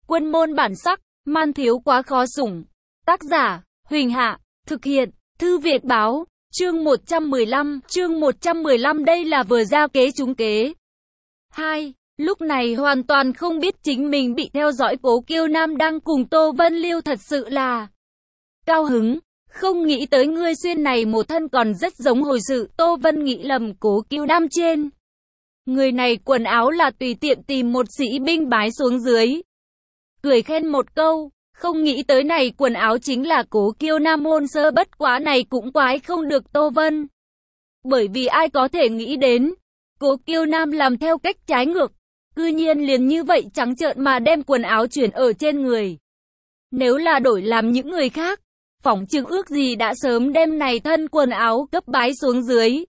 Quân môn bản sắc, man thiếu quá khó sủng. Tác giả, Huỳnh Hạ, thực hiện, Thư viện báo, chương 115, đây là vừa ra kế trúng kế. 2. Lúc này hoàn toàn không biết chính mình bị theo dõi, Cố Kiêu Nam đang cùng Tô Vân Liêu thật sự là cao hứng. Không nghĩ tới ngươi xuyên này một thân còn rất giống hồi sự. Tô Vân nghĩ lầm Cố Kiêu Nam trên người này quần áo là tùy tiện tìm một sĩ binh bái xuống dưới. Cười khen một câu, không nghĩ tới này quần áo chính là Cố Kiêu Nam hôn sơ, bất quá này cũng quái không được Tô Vân. Bởi vì ai có thể nghĩ đến, Cố Kiêu Nam làm theo cách trái ngược, cư nhiên liền như vậy trắng trợn mà đem quần áo chuyển ở trên người. Nếu là đổi làm những người khác, phỏng chừng ước gì đã sớm đem này thân quần áo cấp bái xuống dưới.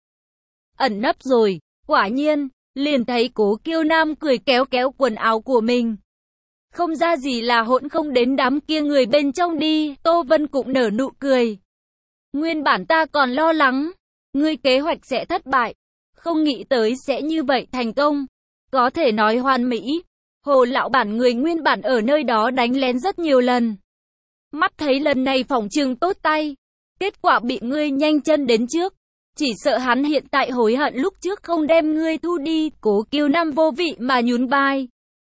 Ẩn nấp rồi, quả nhiên, liền thấy Cố Kiêu Nam cười kéo kéo quần áo của mình. Không ra gì là hỗn không đến đám kia người bên trong đi. Tô Vân cũng nở nụ cười. Nguyên bản ta còn lo lắng, ngươi kế hoạch sẽ thất bại. Không nghĩ tới sẽ như vậy thành công. Có thể nói hoàn mỹ. Hồ lão bản người nguyên bản ở nơi đó đánh lén rất nhiều lần. Mắt thấy lần này phỏng chừng tốt tay. Kết quả bị ngươi nhanh chân đến trước. Chỉ sợ hắn hiện tại hối hận lúc trước không đem ngươi thu đi. Cố Kiêu Nam vô vị mà nhún vai.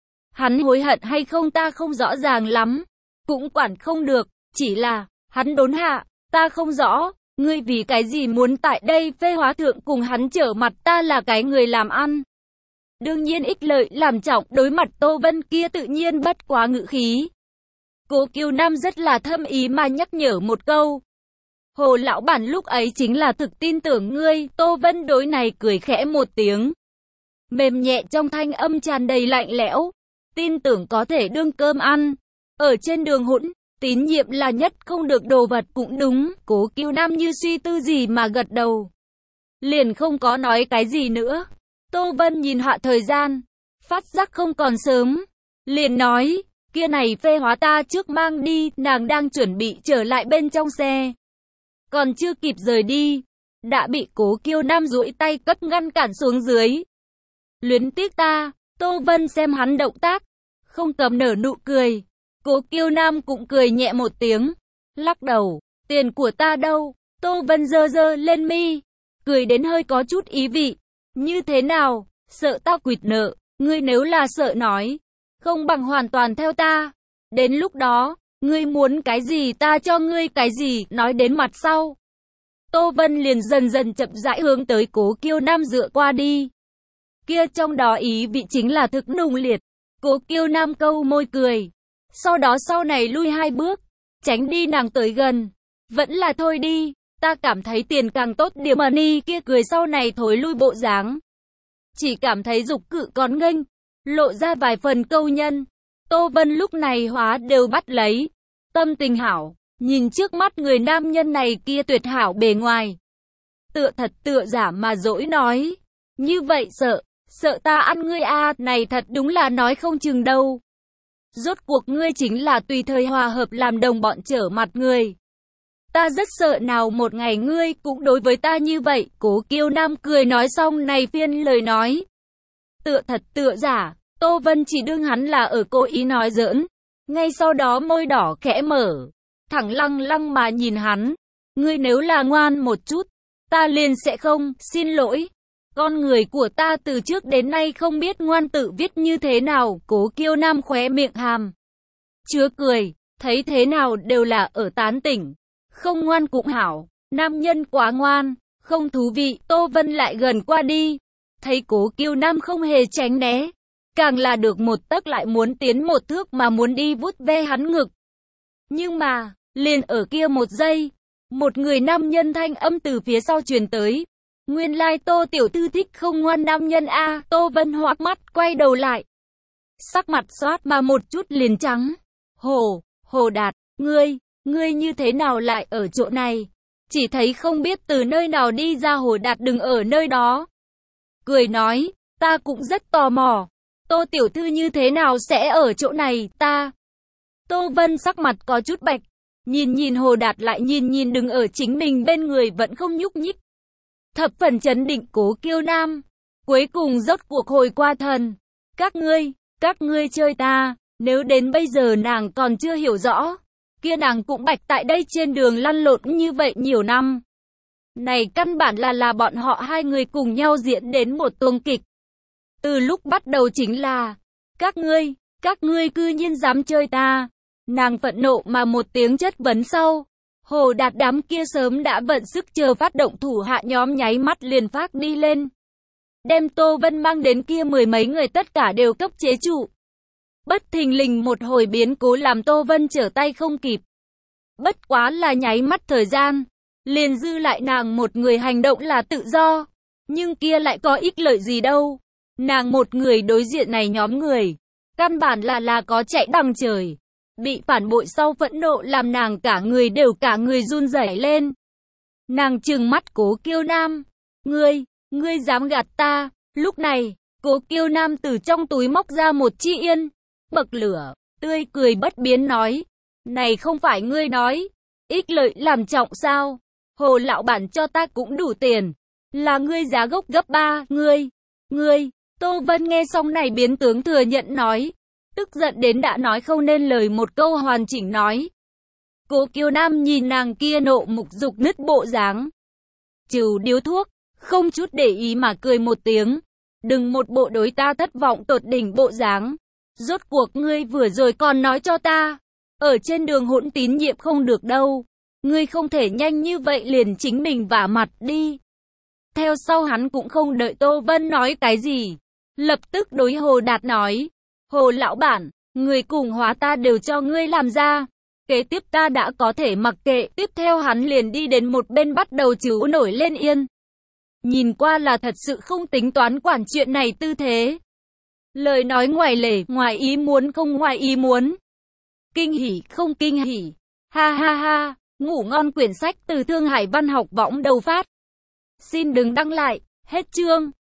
Hắn hối hận hay không ta không rõ ràng lắm. Cũng quản không được. Chỉ là, hắn đốn hạ. Ta không rõ. Ngươi vì cái gì muốn tại đây phê hóa thượng cùng hắn trở mặt, ta là cái người làm ăn. Đương nhiên ích lợi làm trọng, đối mặt Tô Vân kia tự nhiên bất quá ngữ khí. Cố Kiêu Nam rất là thâm ý mà nhắc nhở một câu. Hồ lão bản lúc ấy chính là thực tin tưởng ngươi. Tô Vân đối này cười khẽ một tiếng. Mềm nhẹ trong thanh âm tràn đầy lạnh lẽo. Tin tưởng có thể đương cơm ăn. Ở trên đường hỗn, tín nhiệm là nhất, không được đồ vật cũng đúng. Cố Kiêu Nam như suy tư gì mà gật đầu. Liền không có nói cái gì nữa. Tô Vân nhìn họa thời gian. Phát giác không còn sớm. Liền nói, kia này phê hóa ta trước mang đi. Nàng đang chuẩn bị trở lại bên trong xe. Còn chưa kịp rời đi, đã bị Cố Kiêu Nam duỗi tay cấp ngăn cản xuống dưới. Luyến tiếc ta. Tô Vân xem hắn động tác, không cầm nở nụ cười. Cố Kiêu Nam cũng cười nhẹ một tiếng, lắc đầu. Tiền của ta đâu? Tô Vân giơ giơ lên mi, cười đến hơi có chút ý vị. Như thế nào? Sợ ta quỵt nợ? Ngươi nếu là sợ nói, không bằng hoàn toàn theo ta. Đến lúc đó, ngươi muốn cái gì ta cho ngươi cái gì. Nói đến mặt sau, Tô Vân liền dần dần chậm rãi hướng tới Cố Kiêu Nam dựa qua đi. Kia trong đó ý vị chính là thực nung liệt. Cố Kiêu Nam câu môi cười. Sau đó sau này lui hai bước, tránh đi nàng tới gần. Vẫn là thôi đi, ta cảm thấy tiền càng tốt điểm. Mà ni kia cười sau này thối lui bộ dáng. Chỉ cảm thấy dục cự còn nghênh, lộ ra vài phần câu nhân. Tô Vân lúc này hóa đều bắt lấy. Tâm tình hảo, nhìn trước mắt người nam nhân này kia tuyệt hảo bề ngoài. Tựa thật tựa giả mà dỗi nói. Như vậy sợ ta ăn ngươi à, này thật đúng là nói không chừng đâu. Rốt cuộc ngươi chính là tùy thời hòa hợp làm đồng bọn trở mặt người. Ta rất sợ nào một ngày ngươi cũng đối với ta như vậy. Cố Kiêu Nam cười nói xong này phiên lời nói. Tựa thật tựa giả, Tô Vân chỉ đương hắn là ở cố ý nói giỡn. Ngay sau đó môi đỏ khẽ mở, thẳng lăng lăng mà nhìn hắn. Ngươi nếu là ngoan một chút, ta liền sẽ không, xin lỗi. Con người của ta từ trước đến nay không biết ngoan tự viết như thế nào. Cố Kiêu Nam khóe miệng hàm chứa cười, thấy thế nào đều là ở tán tỉnh. Không ngoan cũng hảo, nam nhân quá ngoan, không thú vị. Tô Vân lại gần qua đi, thấy Cố Kiêu Nam không hề tránh né, càng là được một tấc lại muốn tiến một thước mà muốn đi vuốt ve hắn ngực. Nhưng mà, liền ở kia một giây, một người nam nhân thanh âm từ phía sau truyền tới. Nguyên lai Tô tiểu thư thích không ngoan nam nhân a. Tô Vân hoắc mắt quay đầu lại, sắc mặt xoát mà một chút liền trắng. Hồ Đạt, ngươi như thế nào lại ở chỗ này? Chỉ thấy không biết từ nơi nào đi ra Hồ Đạt đừng ở nơi đó. Cười nói, ta cũng rất tò mò. Tô tiểu thư như thế nào sẽ ở chỗ này ta? Tô Vân sắc mặt có chút bạch, nhìn Hồ Đạt lại nhìn đứng ở chính mình bên người vẫn không nhúc nhích. Thập phần chấn định Cố Kiêu Nam, cuối cùng rốt cuộc hồi qua thần. Các ngươi chơi ta, Nếu đến bây giờ nàng còn chưa hiểu rõ, kia nàng cũng bạch tại đây trên đường lăn lộn như vậy nhiều năm. Này căn bản là bọn họ hai người cùng nhau diễn đến một tuồng kịch. Từ lúc bắt đầu chính là, các ngươi cư nhiên dám chơi ta. Nàng phẫn nộ mà một tiếng chất vấn sau. Hồ Đạt đám kia sớm đã bận sức chờ phát động thủ hạ nhóm nháy mắt liền phát đi lên. Đem Tô Vân mang đến kia mười mấy người tất cả đều cấp chế trụ. Bất thình lình một hồi biến cố làm Tô Vân trở tay không kịp. Bất quá là nháy mắt thời gian, liền dư lại nàng một người hành động là tự do. Nhưng kia lại có ích lợi gì đâu. Nàng một người đối diện này nhóm người, căn bản là có chạy đằng trời. Bị phản bội sau phẫn nộ làm nàng cả người run rẩy lên. Nàng trừng mắt Cố Kiêu Nam. Ngươi dám gạt ta. Lúc này, Cố Kiêu Nam từ trong túi móc ra một chi yên. Bậc lửa, tươi cười bất biến nói. Này không phải ngươi nói. Ích lợi làm trọng sao? Hồ lão bản cho ta cũng đủ tiền. Là ngươi giá gốc gấp 3, ngươi. Tô Vân nghe xong này biến tướng thừa nhận nói. Tức giận đến đã nói không nên lời một câu hoàn chỉnh nói. Cố Kiêu Nam nhìn nàng kia nộ mục dục nứt bộ dáng. Trừ điếu thuốc, không chút để ý mà cười một tiếng. Đừng một bộ đối ta thất vọng tột đỉnh bộ dáng. Rốt cuộc ngươi vừa rồi còn nói cho ta. Ở trên đường hỗn tín nhiệm không được đâu. Ngươi không thể nhanh như vậy liền chính mình vả mặt đi. Theo sau hắn cũng không đợi Tô Vân nói cái gì. Lập tức đối Hồ Đạt nói. Hồ lão bản, người cùng hóa ta đều cho ngươi làm ra. Kế tiếp ta đã có thể mặc kệ. Tiếp theo hắn liền đi đến một bên bắt đầu chữ nổi lên yên. Nhìn qua là thật sự không tính toán quản chuyện này tư thế. Lời nói ngoài lề, ngoài ý muốn không ngoài ý muốn. Kinh hỉ không kinh hỉ. Ha ha ha, ngủ ngon quyển sách từ Thương Hải Văn học võng đầu phát. Xin đừng đăng lại, hết chương.